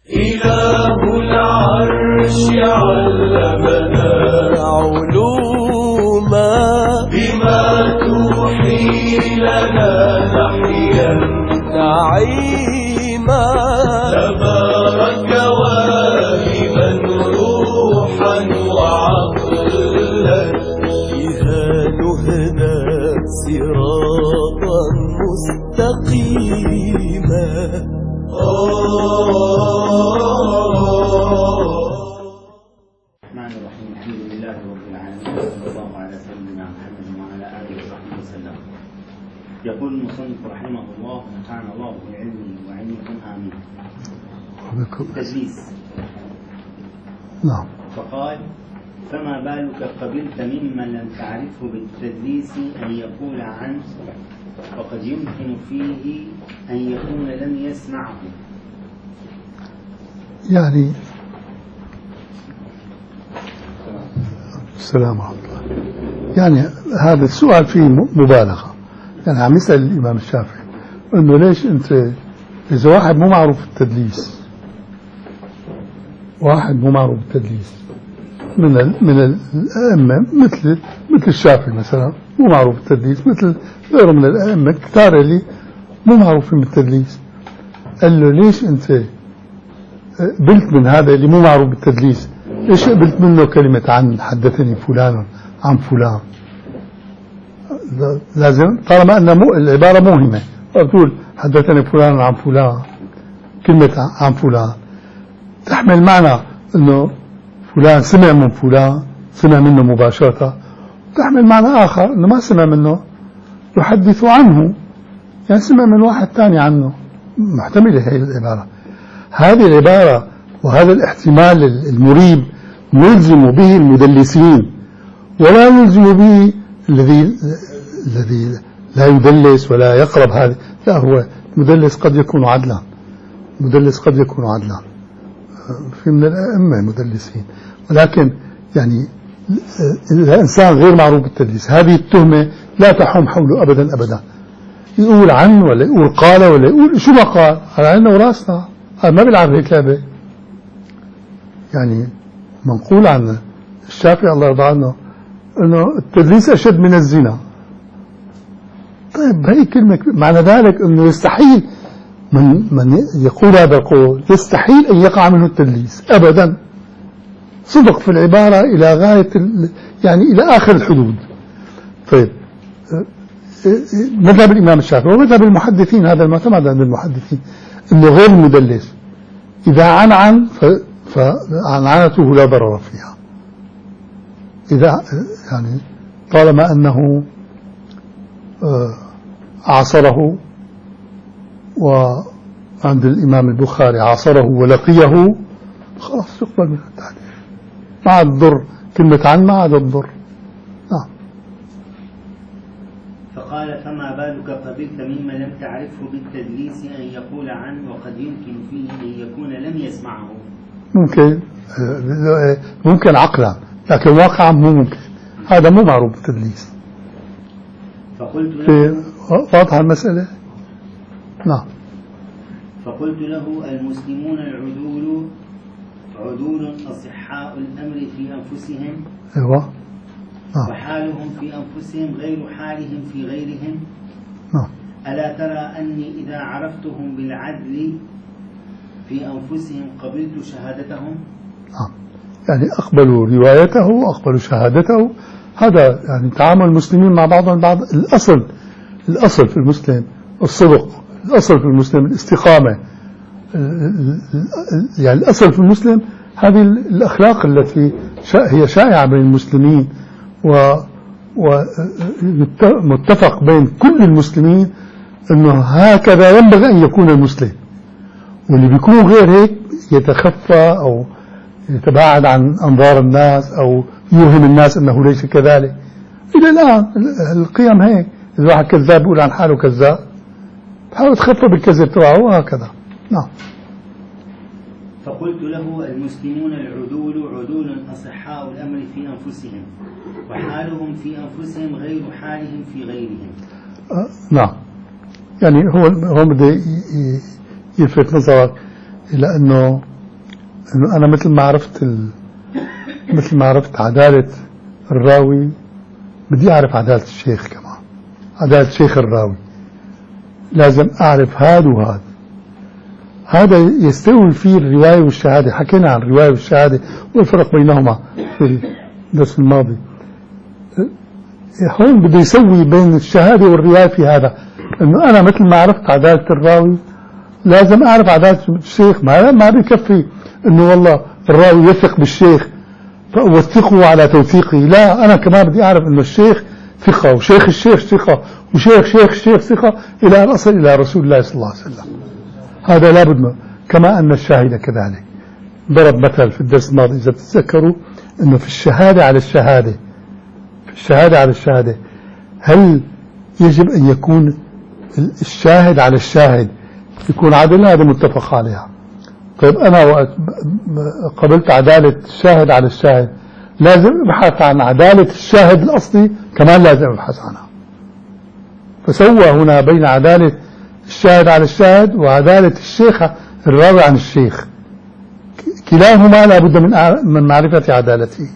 إله العرش علمنا علوما بما توحي لنا نحيا نعيما تبارك واهبا روحا وعقلا بها نهدى صراطا مستقيما. الرحمن الرحيم. الحمد لله رب العالمين، وصلى الله على سيدنا محمد وعلى آله وصحبه وسلم. يقول المصنف رحمه الله: نفعنا الله بعلمه وعلمكم آمين. التدليس. نعم. فقال: فما بالك قبلت ممن لم تعرفه بالتدليس أن يقول عنه وقد يمكن فيه أن يكون لم يسمعه. يعني السلام عليكم. يعني هذا السؤال فيه مبالغة، يعني عم يسأل الإمام الشافعي إنه ليش أنت إذا واحد مو معروف التدليس، واحد مو معروف التدليس من الأئمة مثل الشافعي مثلا مو معروف التدليس، مثل غيره من الأئمة كتار اللي مو معروفين بالتدليس، قال له ليش أنت قبلت من هذا اللي مو معروف بالتدليس؟ ليش قبلت منه كلمة عن حدثني فلان عن فلان؟ لازم طالما أن العبارة موهمة، تقول حدثني فلان عن فلان، كلمة عن فلان تحمل معنى أنه فلان سمع من فلان، سمع منه مباشرة، تحمل معنى آخر أنه ما سمع منه، يحدث عنه، يعني سمع من واحد ثاني عنه. محتملة هذه العبارة. هذه العبارة وهذا الاحتمال المريب نلزم به المدلسين، ولا نلزم به الذي لا يدلس ولا يقرب هذا. لا، هو مدلس قد يكون عدلا، مدلس قد يكون عدلا، في من الأئمة مدلسين، ولكن يعني الإنسان غير معروف بالتدليس، هذه التهمة لا تحوم حوله أبدا أبدا. يقول عنه ولا يقول قال ولا يقول شو ما قال، على عيننا وراسنا، هذا ما بيلعب هيك لعبة. يعني منقول عن الشافعي الله يرضى عنه انه التدليس اشد من الزنا. طيب هي كلمة معنى ذلك انه يستحيل من يقول هذا القول يستحيل ان يقع منه التدليس ابدا. صدق في العبارة الى غاية يعني الى اخر الحدود. طيب مذهب الامام الشافعي ومذهب المحدثين، هذا المعتمد عند المحدثين، انه غير مدلس اذا عنعن فعنعنته لا ضرر فيها، إذا يعني طالما أنه عاصره، وعند الإمام البخاري عاصره ولقيه، خلاص يقبل من التحديث، ما عاد الضر كلمة عن، ما عاد الضر. نعم. فقال: فما بالك قبلت ممن لم تعرفه بالتدليس أن يقول عنه وقد يمكن فيه أن يكون لم يسمعه. ممكن عقلا، لكن واقعا مو ممكن، هذا مو معروف بالتدليس. فقلت له: واضحة المسألة؟ نعم. فقلت له: المسلمون العدول عدول أصحاء الأمر في أنفسهم، أيوة. نعم. وحالهم في أنفسهم غير حالهم في غيرهم. نعم. ألا ترى أني إذا عرفتهم بالعدل في أنفسهم قبلت شهادتهم؟ نعم. يعني أقبلوا روايته وأقبلوا شهادته. هذا يعني تعامل المسلمين مع بعضهم البعض. الأصل في المسلم الصدق، الأصل في المسلم الاستقامة، يعني الأصل في المسلم هذه الأخلاق التي هي شائعة بين المسلمين، ومتفق بين كل المسلمين أنه هكذا ينبغي أن يكون المسلم، واللي بيكون غير هيك يتخفى أو يتباعد عن أنظار الناس أو يوهم الناس أنه ليس كذلك. إلى الآن القيم هيك، إذا واحد كذاب يقول عن حاله كذاب، بحاول تخفى بالكذب تبعه وهكذا. نعم. فقلت له: المسلمون العدول عدول أصحاء الأمر في أنفسهم، وحالهم في أنفسهم غير حالهم في غيرهم. نعم. يعني هو بده يلفت نظرك إلى أنه إنه أنا مثل ما عرفت عدالة الراوي بدي أعرف عدالة الشيخ كمان، عدالة شيخ الراوي لازم أعرف هذا وهذا. هذا يستوي فيه الرواية والشهادة. حكينا عن الرواية والشهادة والفرق بينهما في الدرس الماضي. هون بده يسوي بين الشهادة والرواية في هذا، إنه أنا مثل ما عرفت عدالة الراوي لازم أعرف عدالة الشيخ. ما بيكفي إنه والله الراوي يثق بالشيخ فأوثقه على توثيقه، لا، أنا كمان بدي أعرف إنه الشيخ ثقة وشيخ الشيخ ثقة وشيخ شيخ الشيخ ثقة إلى أن أصل إلى رسول الله صلى الله عليه وسلم. هذا لابد منه. كما أن الشاهد كذلك. ضرب مثل في الدرس الماضي إذا تتذكروا إنه في الشهادة على الشهادة، في الشهادة على الشهادة هل يجب أن يكون الشاهد على الشاهد يكون عدل؟ هذا متفق عليها. طيب أنا وقت قبلت عدالة الشاهد على الشاهد لازم أبحث عن عدالة الشاهد الأصلي كمان، لازم أبحث عنها. فسوى هنا بين عدالة الشاهد على الشاهد وعدالة الشيخ الراوي عن الشيخ، كلاهما لا بد من معرفة عدالته.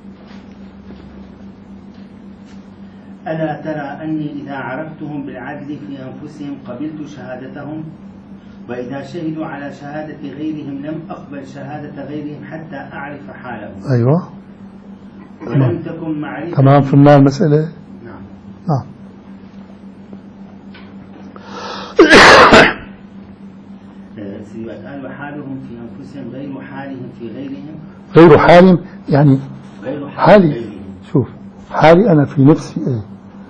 ألا ترى أني إذا عرفتهم بالعدل في أنفسهم قبلت شهادتهم، وإذا شهدوا على شهادة غيرهم لم أقبل شهادة غيرهم حتى أعرف حالهم. أيوة ولم تكن معرفة. تمام فهمنا المسألة. نعم. نعم. قال وحالهم في أنفسهم غير حالهم في غيرهم. غير حالهم يعني غير حالي. غيرهم. شوف حالي أنا في نفسي إيه؟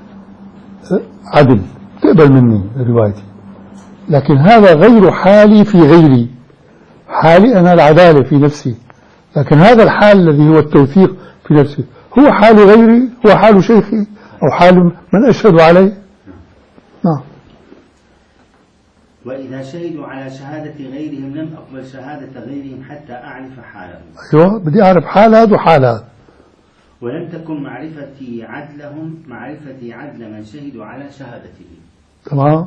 عدل تقبل مني روايتي، لكن هذا غير حالي في غيري. حالي أنا العدالة في نفسي، لكن هذا الحال الذي هو التوثيق في نفسي هو حال غيري، هو حال شيخي أو حال من أشهد عليه. نعم. وإذا شهدوا على شهادة غيرهم لم أقبل شهادة غيرهم حتى أعرف حالهم. أيوة بدي أعرف حال هذا وحال هذا. ولم تكن معرفتي عدلهم معرفتي عدل من شهدوا على شهادته. تمام.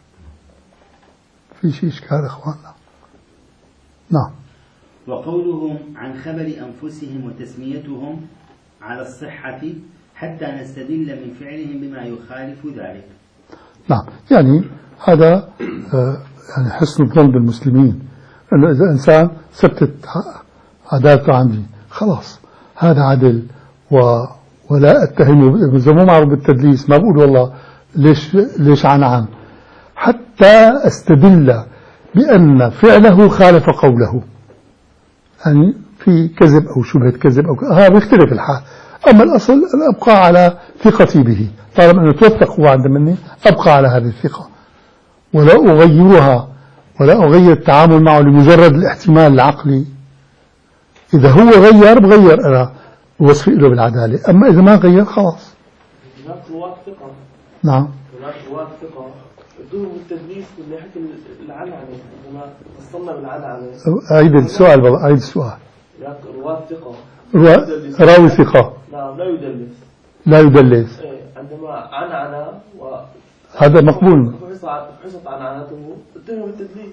في شيء إشكال إخواننا. نعم. وقولهم عن خبر أنفسهم وتسميتهم على الصحة حتى نستدل من فعلهم بما يخالف ذلك. نعم، يعني هذا يعني حسن الظن بالمسلمين، أنه إذا إنسان ثبتت عدالته عندي خلاص هذا عدل ولا أتهمه. إذا مو معروف بالتدليس ما بقول والله ليش عن حتى أستدل بأن فعله خالف قوله، يعني في كذب أو شبهة كذب أو هذا بيختلف الحال. أما الأصل أن أبقى على ثقتي به، طالما أنه توثق هو عند مني أبقى على هذه الثقة ولا أغيرها ولا أغير التعامل معه لمجرد الاحتمال العقلي. إذا هو غير بغير أنا وصفي له بالعدالة، أما إذا ما غير خلاص. هناك رواة ثقة. نعم. هناك رواة ثقة بدون التدليس من ناحية العنعنة، عندما وصلنا بالعنعنة. أعيد السؤال بابا، أعيد السؤال. هناك رواة ثقة. راوي ثقة. نعم لا يدلس. لا يدلس. إيه عندما عنعنة هذا مقبول. حصت عنعنته اتهم بالتدليس.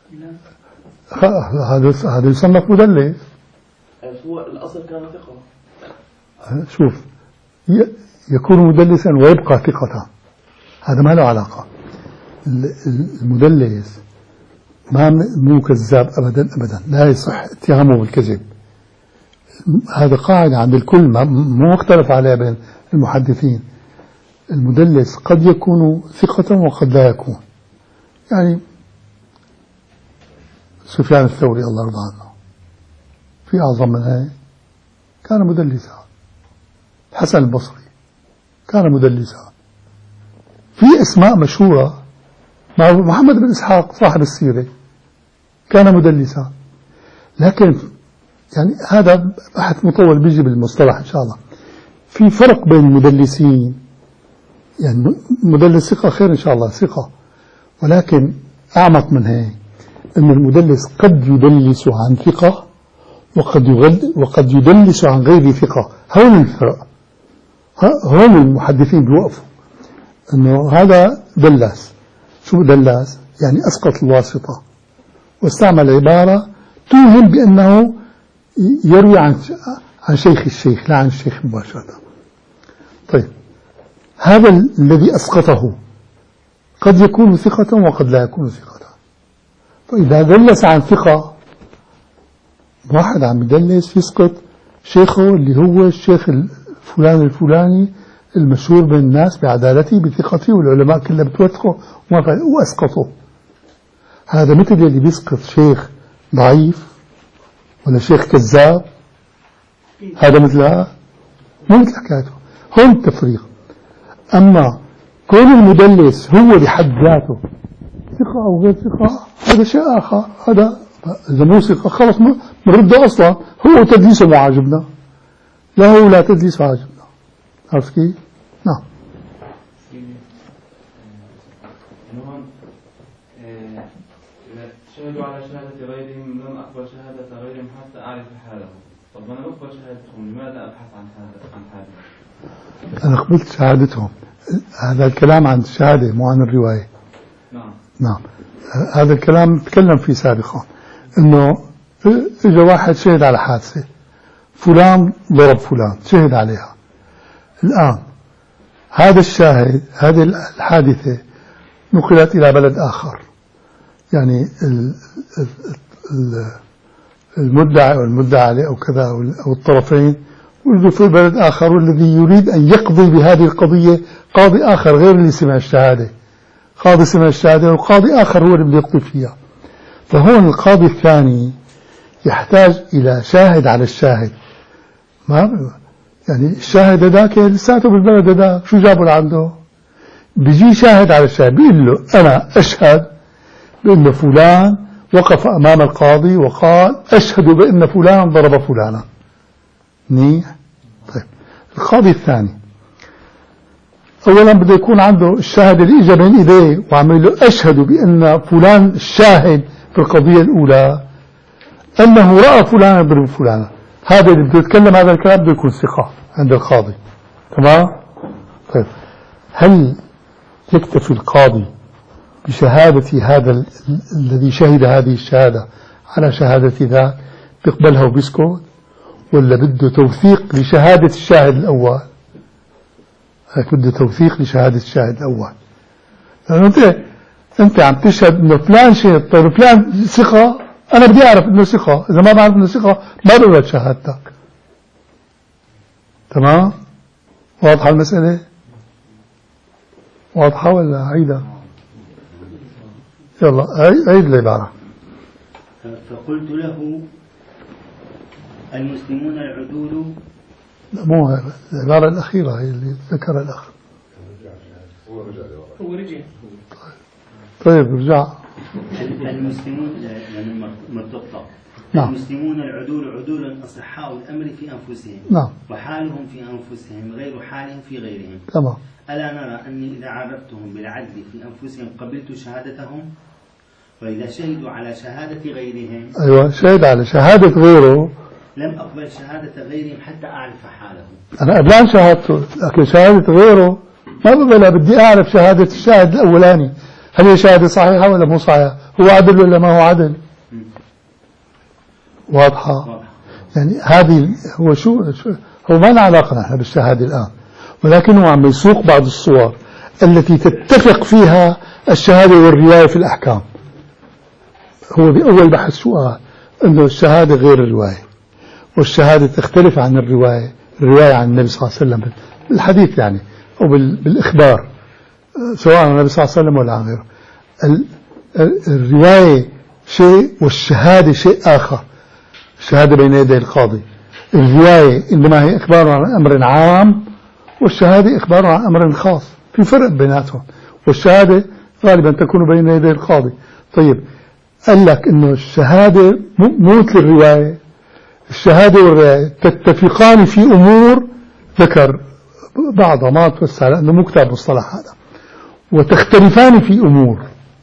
هذا يصنف مدلس. هو الأصل كان ثقة. شوف يكون مدلسا ويبقى ثقة، هذا ما له علاقة. المدلس مو كذاب أبدا أبدا، لا يصح اتهامه بالكذب. هذا قاعدة عند الكل مو مختلف عليها بين المحدثين. المدلس قد يكون ثقة وقد لا يكون. يعني سفيان الثوري الله يرضى عنه في أعظم من هاي كان مدلسا. الحسن البصري كان مدلسا. في أسماء مشهورة، محمد بن إسحاق صاحب السيرة كان مدلسا. لكن يعني هذا بحث مطول بيجي بالمصطلح إن شاء الله. في فرق بين المدلسين، يعني مدلس ثقة خير إن شاء الله ثقة، ولكن أعمق من هيك أن المدلس قد يدلس عن ثقة وقد يدلس عن غير ثقة. هون الفرق، هون المحدثين بيوقفوا أنه هذا دلاس. شو دلاس؟ يعني أسقط الواسطة واستعمل عبارة توهم بأنه يروي عن شيخ الشيخ لا عن الشيخ مباشرة. طيب هذا الذي أسقطه قد يكون ثقة وقد لا يكون ثقة. فإذا دلس عن ثقة، واحد عم يدلس يسقط شيخه اللي هو الشيخ الفلاني الفلاني المشهور بين الناس بعدالته بثقته والعلماء كلها بتوثقه وأسقطه. هذا مثل اللي بيسقط شيخ ضعيف ولا شيخ كذاب، هذا مثلها مو مثل حكايته. هون التفريق. أما كون المدلس هو بحد ذاته ثقة أو غير ثقة هذا شيء آخر. هذا إذا مو ثقة خلص بنرده أصلا، هو تدليسه مو عاجبنا، لا هو لا تدليسه عاجبنا. عرفت كيف؟ نعم. شهدوا على شهادة غيرهم لم أقبل شهادة غيرهم حتى أعرف حاله. طب أنا أقبل شهادتهم، لماذا أبحث عن حاله؟ أنا قبلت شهادتهم. هذا الكلام عن الشهادة مو عن الرواية. نعم. هذا الكلام تكلم فيه سابقا، إنه إجا واحد شهد على حادثة، فلان ضرب فلان، شهد عليها. الآن هذا الشاهد، هذه الحادثة نقلت إلى بلد آخر، يعني المدعي والمدعى عليه أو كذا أو الطرفين وجدوا في بلد آخر، والذي يريد أن يقضي بهذه القضية قاضي آخر غير اللي سمع الشهادة. قاضي سمع الشهادة وقاضي آخر هو اللي بده يقضي فيها. فهون القاضي الثاني يحتاج إلى شاهد على الشاهد. ما يعني الشاهد ذاك لساته بالبلد ذاك، شو جابوا لعنده؟ بيجي شاهد على الشاهد بيقول له أنا أشهد بأن فلان وقف أمام القاضي وقال أشهد بأن فلان ضرب فلانا. منيح. طيب القاضي الثاني أولا بده يكون عنده الشاهد اللي إجا بين إيديه وعمل له أشهد بأن فلان الشاهد في القضية الأولى أنه رأى فلان يضرب فلانا. هذا اللي بده يتكلم هذا الكلام بده يكون ثقة عند القاضي. تمام. طيب هل يكتفي القاضي بشهادة هذا الذي شهد هذه الشهادة على شهادة ذاك بيقبلها وبيسكت، ولا بده توثيق لشهادة الشاهد الأول؟ هيك بده توثيق لشهادة الشاهد الأول، لأنه أنت عم تشهد إنه فلان شهد. طيب فلان ثقة، أنا بدي أعرف إنه ثقة، إذا ما بعرف إنه ثقة ما بقبل شهادتك. تمام. واضحة المسألة؟ واضحة ولا عيدة؟ يلا عيد العبارة. فقلت له المسلمون العدول. لا مو العبارة الأخيرة هي اللي ذكرها الأخ. هو رجع. طيب رجع. المسلمون يعني مرتبطة. نعم. المسلمون العدول عدول أصحاء الأمر في أنفسهم. نعم. وحالهم في أنفسهم غير حالهم في غيرهم. تمام. ألا نرى أني إذا عرفتهم بالعدل في أنفسهم قبلت شهادتهم، وإذا شهدوا على شهادة غيرهم أيوة شهد على شهادة غيره لم أقبل شهادة غيرهم حتى أعرف حالهم. أنا قبلان شهادته، لكن شهادة غيره ما بقبلها، بدي أعرف شهادة الشاهد الأولاني هل هي شهادة صحيحة ولا مو صحيحة، هو عدل ولا ما هو عدل. واضحة. يعني هذه هو شو هو ما له علاقة نحن بالشهادة الآن، ولكنه عم يسوق بعض الصور التي تتفق فيها الشهادة والرواية في الأحكام. هو بأول بحث شو قال؟ أنه الشهادة غير الرواية، والشهادة تختلف عن الرواية. الرواية عن النبي صلى الله عليه وسلم بالحديث يعني أو بالإخبار، سواء عن النبي صلى الله عليه وسلم ولا عن غيره. الرواية شيء والشهادة شيء آخر. الشهادة بين يدي القاضي. الرواية إنما هي إخبار عن أمر عام، والشهادة إخبار عن أمر خاص، في فرق بيناتهم. والشهادة غالبا تكون بين يدي القاضي. طيب قال لك إنه الشهادة مو مثل الرواية. الشهادة والرواية تتفقان في أمور، ذكر بعضها ما توسع لأنه مو كتاب مصطلح هذا، وتختلفان في أمور.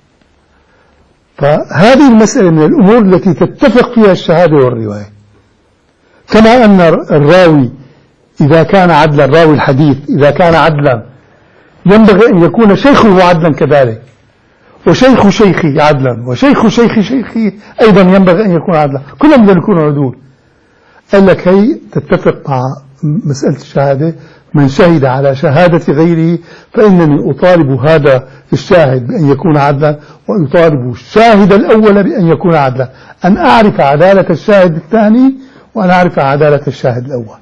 فهذه المسألة من الأمور التي تتفق فيها الشهادة والرواية. كما أن الراوي إذا كان عدلا، راوي الحديث إذا كان عدلا ينبغي أن يكون شيخه عدلا كذلك، وشيخ شيخي عدلا وشيخ شيخ شيخي أيضا ينبغي أن يكون عدلا، كلهم بدهم يكونوا عدول. قال لك هي تتفق مع مسألة الشهادة، من شهد على شهادة غيره فإنني أطالب هذا الشاهد بأن يكون عدلا، وأطالب الشاهد الأول بأن يكون عدلا، أن أعرف عدالة الشاهد الثاني وأن أعرف عدالة الشاهد الأول.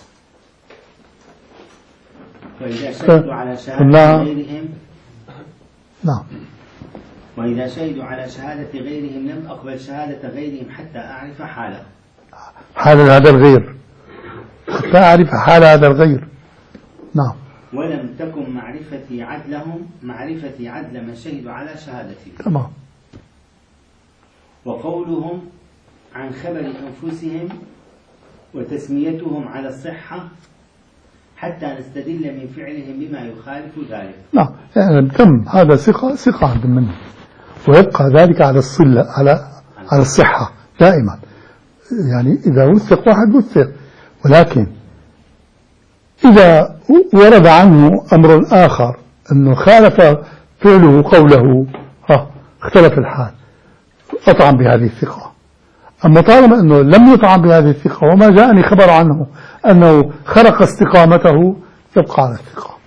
وإذا شهدوا على شهادة غيرهم نعم. وإذا شهدوا على شهادة غيرهم لم أقبل شهادة غيرهم حتى أعرف حاله. حال هذا الغير، حتى أعرف حال هذا الغير. نعم. ولم تكن معرفتي عدلهم معرفتي عدل من شهدوا على شهادتي. تمام. وقولهم عن خبر أنفسهم وتسميتهم على الصحة حتى نستدل من فعلهم بما يخالف ذلك. نعم، يعني تم هذا ثقة عند منه، ويبقى ذلك على الصلة على الصحة دائما. يعني إذا وثق واحد وثق، ولكن إذا ورد عنه أمر آخر أنه خالف فعله قوله اختلف الحال، أطعم بهذه الثقة. أما طالما أنه لم يطعم بهذه الثقة وما جاءني خبر عنه أنه خرق استقامته، يبقى على الثقة.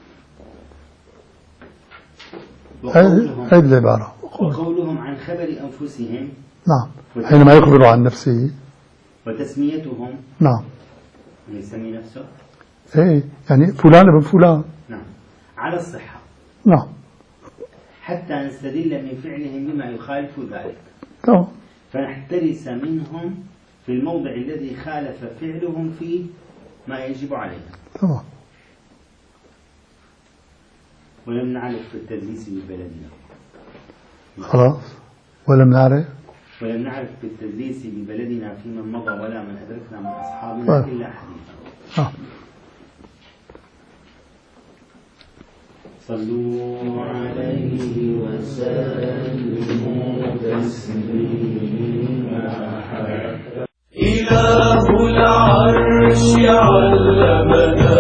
هذه العبارة. وقولهم عن خبر أنفسهم، نعم، حينما يخبر عن نفسه. وتسميتهم، نعم، يسمي نفسه، إيه، يعني فلان ابن فلان، نعم، على الصحة، نعم، حتى نستدل من فعلهم بما يخالف ذلك. تمام. فنحترس منهم في الموضع الذي خالف فعلهم فيه ما يجب عليهم. تمام. ولم نعرف في التدليس ببلدنا. خلاص. ولم نعرف في التدليس ببلدنا فيمن مضى ولا من أدركنا من أصحابنا إلا حديثا. صلوا عليه وسلموا تسليما. إله العرش علمنا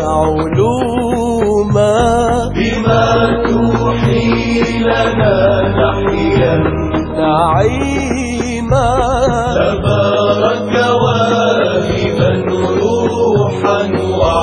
علوما بما توحي لنا نحيا نعيما. تبارك واهبا روحا